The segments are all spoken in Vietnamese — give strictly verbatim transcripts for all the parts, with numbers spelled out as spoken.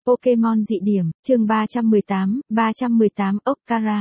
Pokemon dị điểm, chương ba trăm mười tám, ba trăm mười tám Okara.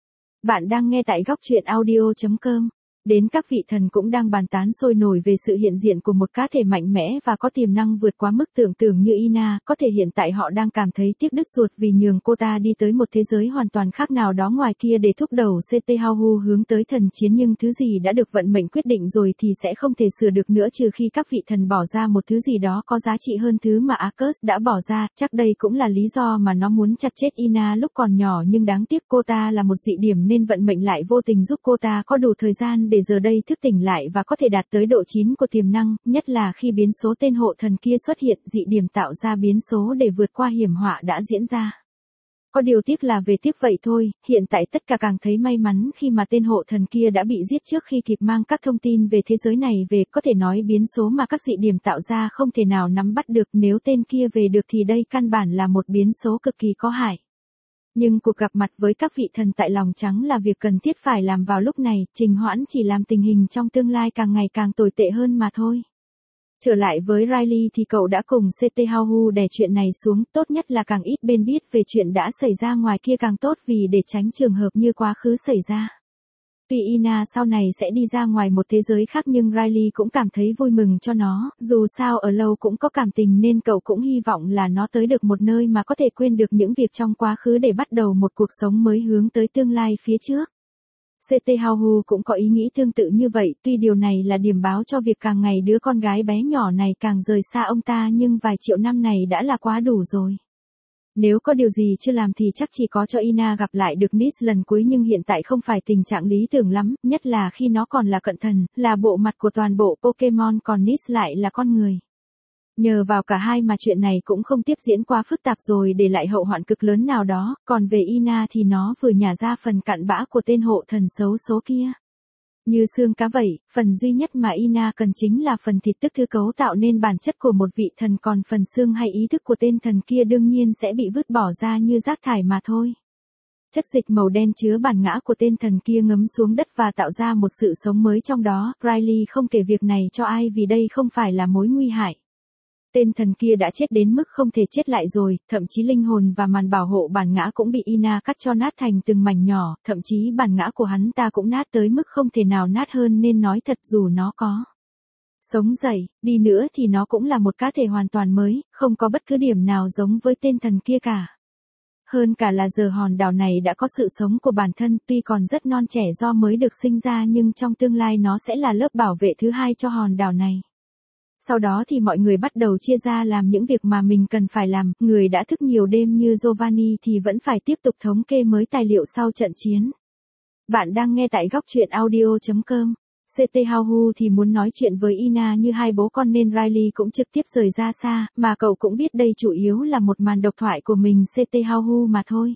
Bạn đang nghe tại góc truyện audio chấm com. Đến các vị thần cũng đang bàn tán sôi nổi về sự hiện diện của một cá thể mạnh mẽ và có tiềm năng vượt quá mức tưởng tượng như Ina, có thể hiện tại họ đang cảm thấy tiếc đứt ruột vì nhường cô ta đi tới một thế giới hoàn toàn khác nào đó ngoài kia để thúc đẩy xê tê Hauhu hướng tới thần chiến, nhưng thứ gì đã được vận mệnh quyết định rồi thì sẽ không thể sửa được nữa trừ khi các vị thần bỏ ra một thứ gì đó có giá trị hơn thứ mà Arceus đã bỏ ra. Chắc đây cũng là lý do mà nó muốn chặt chết Ina lúc còn nhỏ, nhưng đáng tiếc cô ta là một dị điểm nên vận mệnh lại vô tình giúp cô ta có đủ thời gian để giờ đây thức tỉnh lại và có thể đạt tới độ chín của tiềm năng, nhất là khi biến số tên hộ thần kia xuất hiện. Dị điểm tạo ra biến số để vượt qua hiểm họa đã diễn ra. Có điều tiếc là về tiếc vậy thôi, hiện tại tất cả càng thấy may mắn khi mà tên hộ thần kia đã bị giết trước khi kịp mang các thông tin về thế giới này về. Có thể nói biến số mà các dị điểm tạo ra không thể nào nắm bắt được, nếu tên kia về được thì đây căn bản là một biến số cực kỳ có hại. Nhưng cuộc gặp mặt với các vị thần tại lòng trắng là việc cần thiết phải làm vào lúc này, trì hoãn chỉ làm tình hình trong tương lai càng ngày càng tồi tệ hơn mà thôi. Trở lại với Riley thì cậu đã cùng xê tê Hauhu đè chuyện này xuống, tốt nhất là càng ít bên biết về chuyện đã xảy ra ngoài kia càng tốt, vì để tránh trường hợp như quá khứ xảy ra. Tuy Ina sau này sẽ đi ra ngoài một thế giới khác nhưng Riley cũng cảm thấy vui mừng cho nó, dù sao ở lâu cũng có cảm tình nên cậu cũng hy vọng là nó tới được một nơi mà có thể quên được những việc trong quá khứ để bắt đầu một cuộc sống mới hướng tới tương lai phía trước. xê tê Hauhu cũng có ý nghĩ tương tự như vậy, tuy điều này là điểm báo cho việc càng ngày đứa con gái bé nhỏ này càng rời xa ông ta, nhưng vài triệu năm này đã là quá đủ rồi. Nếu có điều gì chưa làm thì chắc chỉ có cho Ina gặp lại được Nis lần cuối, nhưng hiện tại không phải tình trạng lý tưởng lắm, nhất là khi nó còn là cận thần, là bộ mặt của toàn bộ Pokemon, còn Nis lại là con người. Nhờ vào cả hai mà chuyện này cũng không tiếp diễn quá phức tạp rồi để lại hậu hoạn cực lớn nào đó, còn về Ina thì nó vừa nhả ra phần cặn bã của tên hộ thần xấu số kia. Như xương cá vậy, phần duy nhất mà Ina cần chính là phần thịt, tức thứ cấu tạo nên bản chất của một vị thần, còn phần xương hay ý thức của tên thần kia đương nhiên sẽ bị vứt bỏ ra như rác thải mà thôi. Chất dịch màu đen chứa bản ngã của tên thần kia ngấm xuống đất và tạo ra một sự sống mới trong đó. Riley không kể việc này cho ai vì đây không phải là mối nguy hại. Tên thần kia đã chết đến mức không thể chết lại rồi, thậm chí linh hồn và màn bảo hộ bản ngã cũng bị Ina cắt cho nát thành từng mảnh nhỏ, thậm chí bản ngã của hắn ta cũng nát tới mức không thể nào nát hơn, nên nói thật dù nó có sống dậy đi nữa thì nó cũng là một cá thể hoàn toàn mới, không có bất cứ điểm nào giống với tên thần kia cả. Hơn cả là giờ hòn đảo này đã có sự sống của bản thân, tuy còn rất non trẻ do mới được sinh ra, nhưng trong tương lai nó sẽ là lớp bảo vệ thứ hai cho hòn đảo này. Sau đó thì mọi người bắt đầu chia ra làm những việc mà mình cần phải làm. Người đã thức nhiều đêm như Giovanni thì vẫn phải tiếp tục thống kê mới tài liệu sau trận chiến. Bạn đang nghe tại góc truyện audio chấm com. xê tê Hauhu thì muốn nói chuyện với Ina như hai bố con nên Riley cũng trực tiếp rời ra xa, mà cậu cũng biết đây chủ yếu là một màn độc thoại của mình xê tê Hauhu mà thôi.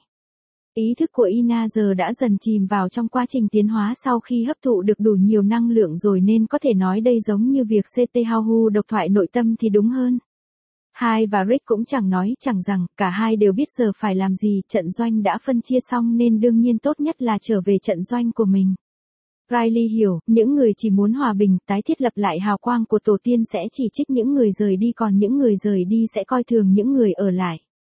Ý thức của Ina giờ đã dần chìm vào trong quá trình tiến hóa sau khi hấp thụ được đủ nhiều năng lượng rồi, nên có thể nói đây giống như việc xê tê Hauhu độc thoại nội tâm thì đúng hơn. Hai và Rick cũng chẳng nói chẳng rằng, cả hai đều biết giờ phải làm gì, trận doanh đã phân chia xong nên đương nhiên tốt nhất là trở về trận doanh của mình. Riley hiểu, những người chỉ muốn hòa bình, tái thiết lập lại hào quang của tổ tiên sẽ chỉ trích những người rời đi, còn những người rời đi sẽ coi thường những người ở lại.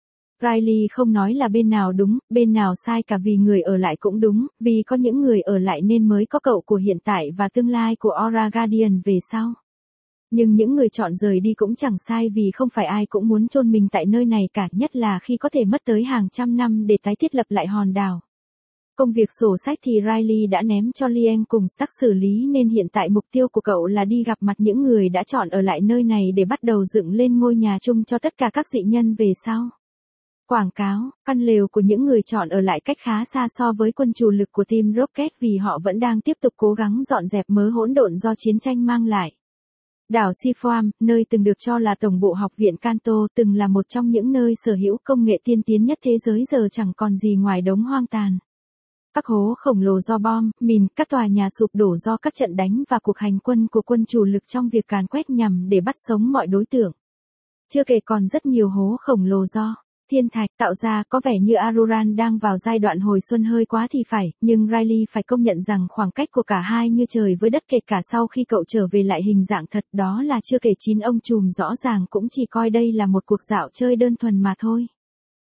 Riley không nói là bên nào đúng, bên nào sai cả, vì người ở lại cũng đúng, vì có những người ở lại nên mới có cậu của hiện tại và tương lai của Aura Guardian về sau. Nhưng những người chọn rời đi cũng chẳng sai, vì không phải ai cũng muốn chôn mình tại nơi này cả, nhất là khi có thể mất tới hàng trăm năm để tái thiết lập lại hòn đảo. Công việc sổ sách thì Riley đã ném cho Lien cùng Stark xử lý, nên hiện tại mục tiêu của cậu là đi gặp mặt những người đã chọn ở lại nơi này để bắt đầu dựng lên ngôi nhà chung cho tất cả các dị nhân về sau. Quảng cáo, căn lều của những người chọn ở lại cách khá xa so với quân chủ lực của Team Rocket, vì họ vẫn đang tiếp tục cố gắng dọn dẹp mớ hỗn độn do chiến tranh mang lại. Đảo Sifoam, nơi từng được cho là tổng bộ học viện Kanto, từng là một trong những nơi sở hữu công nghệ tiên tiến nhất thế giới, giờ chẳng còn gì ngoài đống hoang tàn. Các hố khổng lồ do bom, mìn, các tòa nhà sụp đổ do các trận đánh và cuộc hành quân của quân chủ lực trong việc càn quét nhằm để bắt sống mọi đối tượng. Chưa kể còn rất nhiều hố khổng lồ do thiên thạch tạo ra, có vẻ như Aruran đang vào giai đoạn hồi xuân hơi quá thì phải, nhưng Riley phải công nhận rằng khoảng cách của cả hai như trời với đất, kể cả sau khi cậu trở về lại hình dạng thật, đó là chưa kể chín ông trùm rõ ràng cũng chỉ coi đây là một cuộc dạo chơi đơn thuần mà thôi.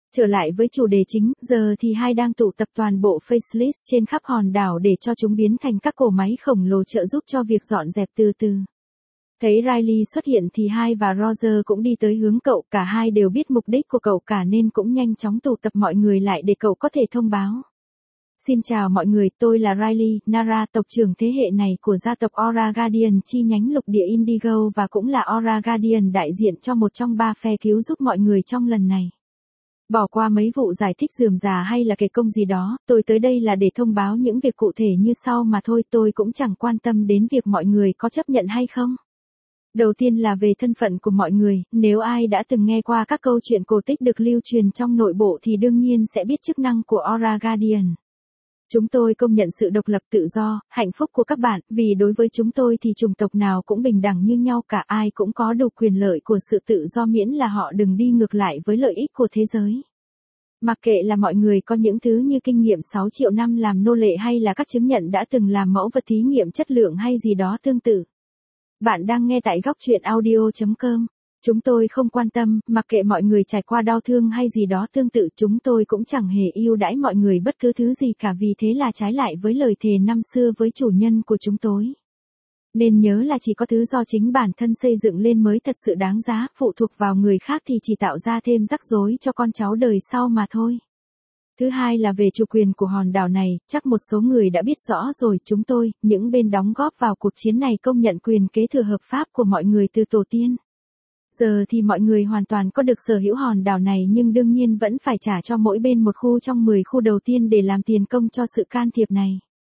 Trở lại với chủ đề chính, giờ thì hai đang tụ tập toàn bộ facelift trên khắp hòn đảo để cho chúng biến thành các cỗ máy khổng lồ trợ giúp cho việc dọn dẹp từ từ. Thấy Riley xuất hiện thì hai và Roger cũng đi tới hướng cậu, cả hai đều biết mục đích của cậu cả nên cũng nhanh chóng tụ tập mọi người lại để cậu có thể thông báo. Xin chào mọi người, tôi là Riley, Nara, tộc trưởng thế hệ này của gia tộc Aura Guardian chi nhánh lục địa Indigo và cũng là Aura Guardian đại diện cho một trong ba phe cứu giúp mọi người trong lần này. Bỏ qua mấy vụ giải thích rườm rà hay là kể công gì đó, tôi tới đây là để thông báo những việc cụ thể như sau mà thôi, tôi cũng chẳng quan tâm đến việc mọi người có chấp nhận hay không. Đầu tiên là về thân phận của mọi người, nếu ai đã từng nghe qua các câu chuyện cổ tích được lưu truyền trong nội bộ thì đương nhiên sẽ biết chức năng của Aura Guardian. Chúng tôi công nhận sự độc lập tự do, hạnh phúc của các bạn, vì đối với chúng tôi thì chủng tộc nào cũng bình đẳng như nhau cả, ai cũng có đủ quyền lợi của sự tự do miễn là họ đừng đi ngược lại với lợi ích của thế giới. Mặc kệ là mọi người có những thứ như kinh nghiệm sáu triệu năm làm nô lệ hay là các chứng nhận đã từng làm mẫu vật thí nghiệm chất lượng hay gì đó tương tự. Bạn đang nghe tại góc truyện audio chấm com. Chúng tôi không quan tâm, mặc kệ mọi người trải qua đau thương hay gì đó tương tự, chúng tôi cũng chẳng hề ưu đãi mọi người bất cứ thứ gì cả, vì thế là trái lại với lời thề năm xưa với chủ nhân của chúng tôi. Nên nhớ là chỉ có thứ do chính bản thân xây dựng lên mới thật sự đáng giá, phụ thuộc vào người khác thì chỉ tạo ra thêm rắc rối cho con cháu đời sau mà thôi. Thứ hai là về chủ quyền của hòn đảo này, chắc một số người đã biết rõ rồi, chúng tôi, những bên đóng góp vào cuộc chiến này công nhận quyền kế thừa hợp pháp của mọi người từ tổ tiên. Giờ thì mọi người hoàn toàn có được sở hữu hòn đảo này nhưng đương nhiên vẫn phải trả cho mỗi bên một khu trong mười khu đầu tiên để làm tiền công cho sự can thiệp này.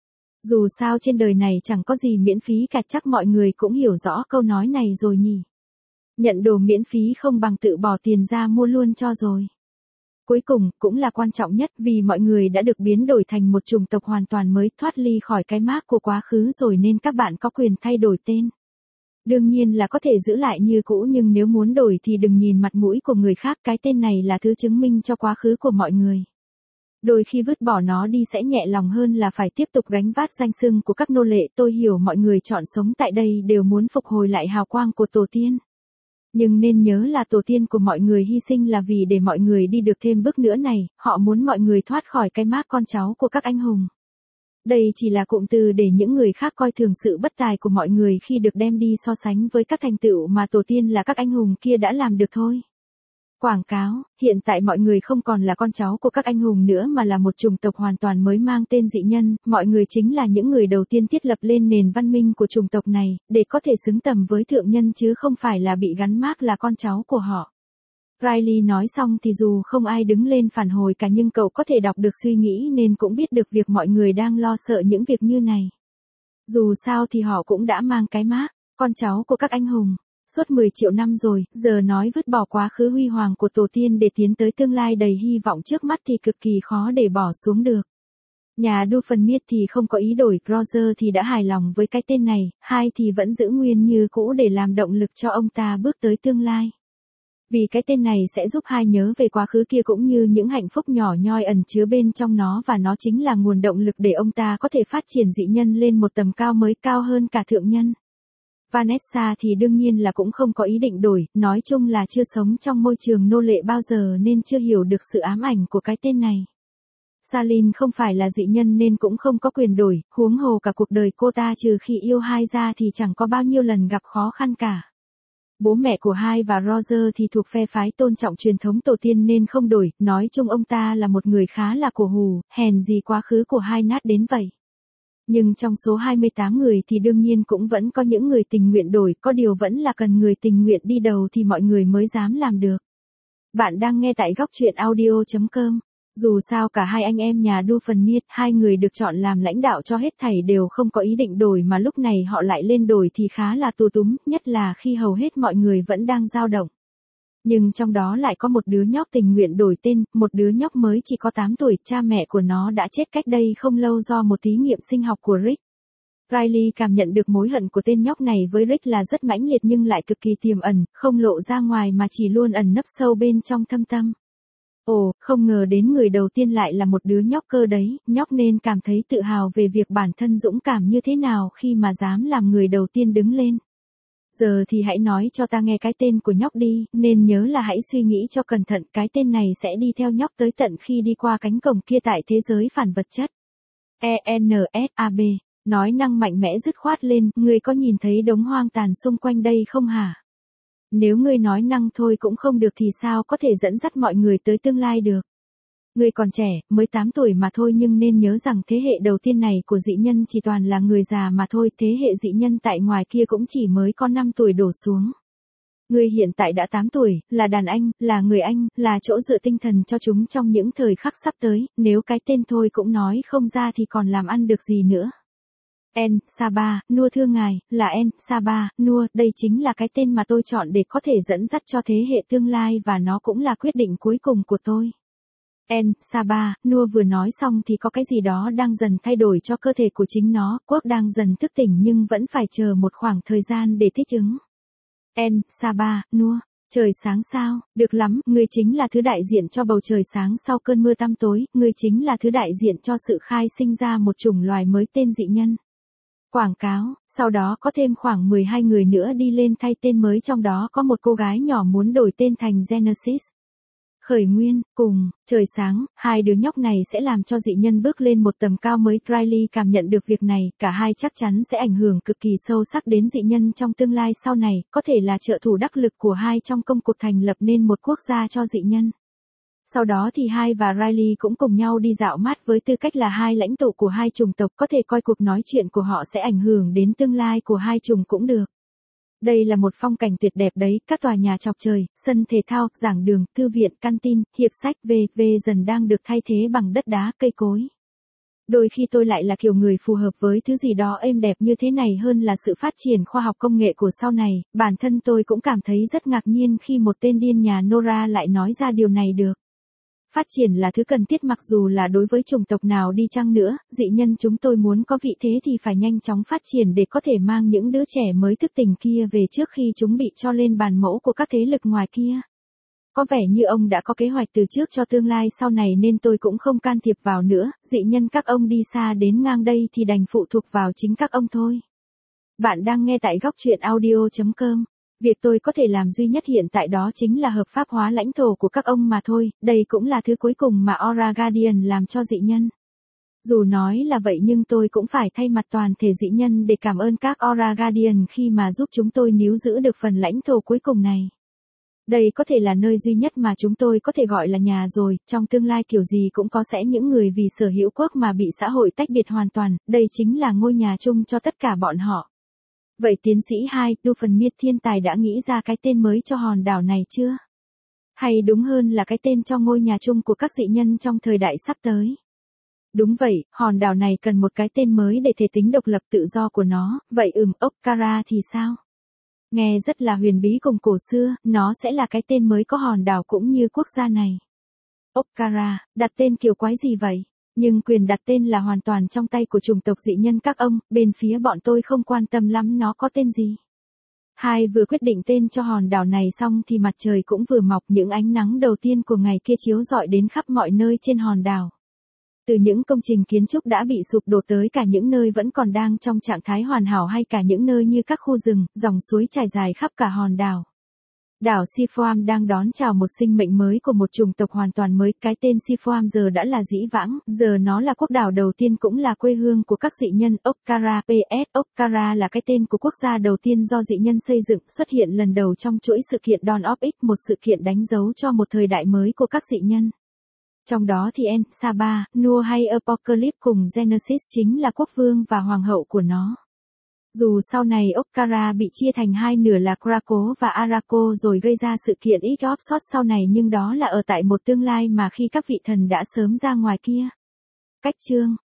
Dù sao trên đời này chẳng có gì miễn phí cả, chắc mọi người cũng hiểu rõ câu nói này rồi nhỉ. Nhận đồ miễn phí không bằng tự bỏ tiền ra mua luôn cho rồi. Cuối cùng, cũng là quan trọng nhất vì mọi người đã được biến đổi thành một chủng tộc hoàn toàn mới, thoát ly khỏi cái mác của quá khứ rồi nên các bạn có quyền thay đổi tên. Đương nhiên là có thể giữ lại như cũ nhưng nếu muốn đổi thì đừng nhìn mặt mũi của người khác, cái tên này là thứ chứng minh cho quá khứ của mọi người. Đôi khi vứt bỏ nó đi sẽ nhẹ lòng hơn là phải tiếp tục gánh vác danh xưng của các nô lệ. Tôi hiểu mọi người chọn sống tại đây đều muốn phục hồi lại hào quang của tổ tiên. Nhưng nên nhớ là tổ tiên của mọi người hy sinh là vì để mọi người đi được thêm bước nữa này, họ muốn mọi người thoát khỏi cái mác con cháu của các anh hùng. Đây chỉ là cụm từ để những người khác coi thường sự bất tài của mọi người khi được đem đi so sánh với các thành tựu mà tổ tiên là các anh hùng kia đã làm được thôi. Quảng cáo, hiện tại mọi người không còn là con cháu của các anh hùng nữa mà là một chủng tộc hoàn toàn mới mang tên dị nhân, mọi người chính là những người đầu tiên thiết lập lên nền văn minh của chủng tộc này, để có thể xứng tầm với thượng nhân chứ không phải là bị gắn mác là con cháu của họ. Riley nói xong thì dù không ai đứng lên phản hồi cả nhưng cậu có thể đọc được suy nghĩ nên cũng biết được việc mọi người đang lo sợ những việc như này. Dù sao thì họ cũng đã mang cái mác, con cháu của các anh hùng. Suốt mười triệu năm rồi, giờ nói vứt bỏ quá khứ huy hoàng của tổ tiên để tiến tới tương lai đầy hy vọng trước mắt thì cực kỳ khó để bỏ xuống được. Nhà Doofenshmirtz thì không có ý đổi, Roger thì đã hài lòng với cái tên này, hai thì vẫn giữ nguyên như cũ để làm động lực cho ông ta bước tới tương lai. Vì cái tên này sẽ giúp hai nhớ về quá khứ kia cũng như những hạnh phúc nhỏ nhoi ẩn chứa bên trong nó và nó chính là nguồn động lực để ông ta có thể phát triển dị nhân lên một tầm cao mới, cao hơn cả thượng nhân. Vanessa thì đương nhiên là cũng không có ý định đổi, nói chung là chưa sống trong môi trường nô lệ bao giờ nên chưa hiểu được sự ám ảnh của cái tên này. Salin không phải là dị nhân nên cũng không có quyền đổi, huống hồ cả cuộc đời cô ta trừ khi yêu hai ra thì chẳng có bao nhiêu lần gặp khó khăn cả. Bố mẹ của hai và Roger thì thuộc phe phái tôn trọng truyền thống tổ tiên nên không đổi, nói chung ông ta là một người khá là cổ hủ, hèn gì quá khứ của hai nát đến vậy. Nhưng trong số hai mươi tám người thì đương nhiên cũng vẫn có những người tình nguyện đổi, có điều vẫn là cần người tình nguyện đi đầu thì mọi người mới dám làm được. Bạn đang nghe tại góc truyện audio chấm com. Dù sao cả hai anh em nhà Doofenshmirtz, hai người được chọn làm lãnh đạo cho hết thảy đều không có ý định đổi mà lúc này họ lại lên đổi thì khá là tù túm, nhất là khi hầu hết mọi người vẫn đang dao động. Nhưng trong đó lại có một đứa nhóc tình nguyện đổi tên, một đứa nhóc mới chỉ có tám tuổi, cha mẹ của nó đã chết cách đây không lâu do một thí nghiệm sinh học của Rick. Riley cảm nhận được mối hận của tên nhóc này với Rick là rất mãnh liệt nhưng lại cực kỳ tiềm ẩn, không lộ ra ngoài mà chỉ luôn ẩn nấp sâu bên trong thâm tâm. Ồ, không ngờ đến người đầu tiên lại là một đứa nhóc cơ đấy, nhóc nên cảm thấy tự hào về việc bản thân dũng cảm như thế nào khi mà dám làm người đầu tiên đứng lên. Giờ thì hãy nói cho ta nghe cái tên của nhóc đi, nên nhớ là hãy suy nghĩ cho cẩn thận, cái tên này sẽ đi theo nhóc tới tận khi đi qua cánh cổng kia tại thế giới phản vật chất. e n s a b Nói năng mạnh mẽ dứt khoát lên, ngươi có nhìn thấy đống hoang tàn xung quanh đây không hả? Nếu ngươi nói năng thôi cũng không được thì sao có thể dẫn dắt mọi người tới tương lai được? Ngươi còn trẻ, mới tám tuổi mà thôi, nhưng nên nhớ rằng thế hệ đầu tiên này của dị nhân chỉ toàn là người già mà thôi, thế hệ dị nhân tại ngoài kia cũng chỉ mới có năm tuổi đổ xuống. Ngươi hiện tại đã tám tuổi, là đàn anh, là người anh, là chỗ dựa tinh thần cho chúng trong những thời khắc sắp tới, nếu cái tên thôi cũng nói không ra thì còn làm ăn được gì nữa. En Saba, Nua thưa ngài, là En Saba, Nua, đây chính là cái tên mà tôi chọn để có thể dẫn dắt cho thế hệ tương lai và nó cũng là quyết định cuối cùng của tôi. En Saba, Nua vừa nói xong thì có cái gì đó đang dần thay đổi cho cơ thể của chính nó, quốc đang dần thức tỉnh nhưng vẫn phải chờ một khoảng thời gian để thích ứng. En Saba, Nua, trời sáng sao, được lắm, ngươi chính là thứ đại diện cho bầu trời sáng sau cơn mưa tăm tối, ngươi chính là thứ đại diện cho sự khai sinh ra một chủng loài mới tên dị nhân. Quảng cáo, sau đó có thêm khoảng mười hai người nữa đi lên thay tên mới, trong đó có một cô gái nhỏ muốn đổi tên thành Genesis. Khởi nguyên, cùng, trời sáng, hai đứa nhóc này sẽ làm cho dị nhân bước lên một tầm cao mới. Riley cảm nhận được việc này, cả hai chắc chắn sẽ ảnh hưởng cực kỳ sâu sắc đến dị nhân trong tương lai sau này, có thể là trợ thủ đắc lực của hai trong công cuộc thành lập nên một quốc gia cho dị nhân. Sau đó thì hai và Riley cũng cùng nhau đi dạo mát với tư cách là hai lãnh tụ của hai chủng tộc, có thể coi cuộc nói chuyện của họ sẽ ảnh hưởng đến tương lai của hai chủng cũng được. Đây là một phong cảnh tuyệt đẹp đấy, các tòa nhà chọc trời, sân thể thao, giảng đường, thư viện, canteen, hiệp sách vân vân dần đang được thay thế bằng đất đá, cây cối. Đôi khi tôi lại là kiểu người phù hợp với thứ gì đó êm đẹp như thế này hơn là sự phát triển khoa học công nghệ của sau này, bản thân tôi cũng cảm thấy rất ngạc nhiên khi một tên điên nhà Nora lại nói ra điều này được. Phát triển là thứ cần thiết mặc dù là đối với chủng tộc nào đi chăng nữa, dị nhân chúng tôi muốn có vị thế thì phải nhanh chóng phát triển để có thể mang những đứa trẻ mới thức tỉnh kia về trước khi chúng bị cho lên bàn mẫu của các thế lực ngoài kia. Có vẻ như ông đã có kế hoạch từ trước cho tương lai sau này nên tôi cũng không can thiệp vào nữa, dị nhân các ông đi xa đến ngang đây thì đành phụ thuộc vào chính các ông thôi. Bạn đang nghe tại góc truyện audio chấm com. Việc tôi có thể làm duy nhất hiện tại đó chính là hợp pháp hóa lãnh thổ của các ông mà thôi, đây cũng là thứ cuối cùng mà Aura Guardian làm cho dị nhân. Dù nói là vậy nhưng tôi cũng phải thay mặt toàn thể dị nhân để cảm ơn các Aura Guardian khi mà giúp chúng tôi níu giữ được phần lãnh thổ cuối cùng này. Đây có thể là nơi duy nhất mà chúng tôi có thể gọi là nhà rồi, trong tương lai kiểu gì cũng có sẽ những người vì sở hữu quốc mà bị xã hội tách biệt hoàn toàn, đây chính là ngôi nhà chung cho tất cả bọn họ. Vậy tiến sĩ hai, Doofenshmirtz thiên tài đã nghĩ ra cái tên mới cho hòn đảo này chưa? Hay đúng hơn là cái tên cho ngôi nhà chung của các dị nhân trong thời đại sắp tới? Đúng vậy, hòn đảo này cần một cái tên mới để thể tính độc lập tự do của nó, vậy ừm, Okara thì sao? Nghe rất là huyền bí cùng cổ xưa, nó sẽ là cái tên mới có hòn đảo cũng như quốc gia này. Okara, đặt tên kiểu quái gì vậy? Nhưng quyền đặt tên là hoàn toàn trong tay của chủng tộc dị nhân các ông, bên phía bọn tôi không quan tâm lắm nó có tên gì. Hai vừa quyết định tên cho hòn đảo này xong thì mặt trời cũng vừa mọc, những ánh nắng đầu tiên của ngày kia chiếu rọi đến khắp mọi nơi trên hòn đảo. Từ những công trình kiến trúc đã bị sụp đổ tới cả những nơi vẫn còn đang trong trạng thái hoàn hảo hay cả những nơi như các khu rừng, dòng suối trải dài khắp cả hòn đảo. Đảo Sifoam đang đón chào một sinh mệnh mới của một chủng tộc hoàn toàn mới, cái tên Sifoam giờ đã là dĩ vãng, giờ nó là quốc đảo đầu tiên cũng là quê hương của các dị nhân. Okara pê ét Okara là cái tên của quốc gia đầu tiên do dị nhân xây dựng, xuất hiện lần đầu trong chuỗi sự kiện Dawn of X, một sự kiện đánh dấu cho một thời đại mới của các dị nhân. Trong đó thì En, Saba, Nua hay Apocalypse cùng Genesis chính là quốc vương và hoàng hậu của nó. Dù sau này Okara bị chia thành hai nửa là Krakow và Arako rồi gây ra sự kiện X-Opsot sau này nhưng đó là ở tại một tương lai mà khi các vị thần đã sớm ra ngoài kia. Cách chương